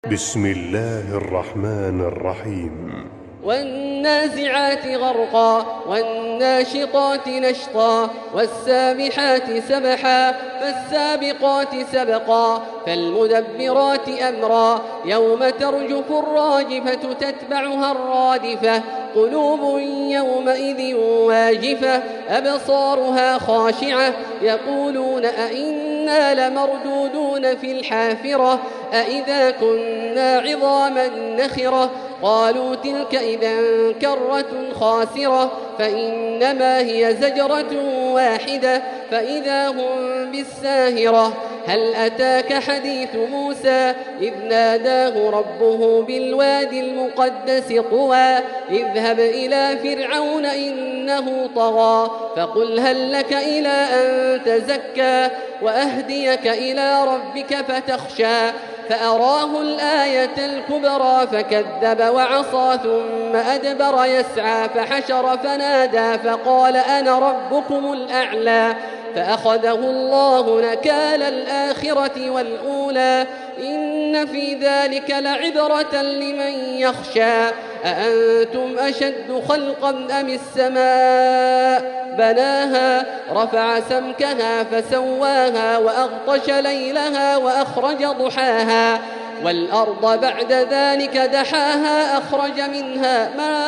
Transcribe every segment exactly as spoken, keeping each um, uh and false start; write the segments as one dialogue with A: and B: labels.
A: بسم الله الرحمن الرحيم.
B: والنازعات غرقا والناشطات نشطا والسابحات سبحا فالسابقات سبقا فالمدبرات أمرا يوم ترجف الراجفة تتبعها الرادفة قلوب يومئذ واجفة أبصارها خاشعة يقولون أئنا لمردودون في الحافرة أئذا كنا عظاما نخرة قالوا تلك إذا كرة خاسرة فإنما هي زجرة واحدة فإذا هم بالساهرة هل أتاك حديث موسى إذ ناداه ربه بالوادي المقدس طوى اذهب إلى فرعون إنه طغى فقل هل لك إلى أن تزكى وأهديك إلى ربك فتخشى فأراه الآية الكبرى فكذب وعصى ثم أدبر يسعى فحشر فنادى فقال أنا ربكم الأعلى فأخذه الله نكال الآخرة والأولى إن في ذلك لعبرة لمن يخشى أأنتم أشد خلقا أم السماء بناها رفع سمكها فسواها وأغطش ليلها وأخرج ضحاها والأرض بعد ذلك دحاها أخرج منها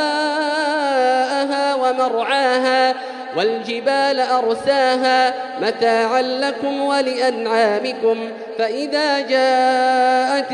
B: ماءها ومرعاها والجبال أرساها متاعا لكم ولأنعامكم فإذا جاءت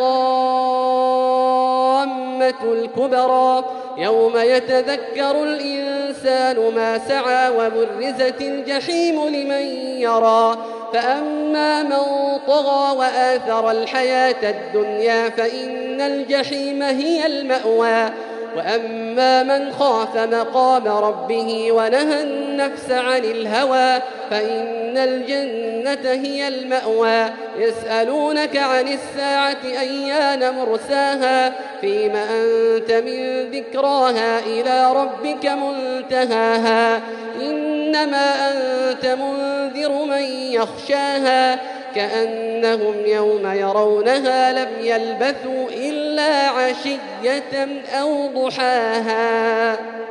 B: الطامة الكبرى يوم يتذكر الإنسان ما سعى وبرزت الجحيم لمن يرى فأما من طغى وآثر الحياة الدنيا فإن الجحيم هي المأوى وأما من خاف مقام ربه ونهى النفس عن الهوى فإن الجنة هي المأوى يسألونك عن الساعة أيان مرساها فيم أنت من ذكراها إلى ربك منتهاها إنما أنت منذر من يخشاها كأنهم يوم يرونها لم يلبثوا إلا عشية أو ضحاها.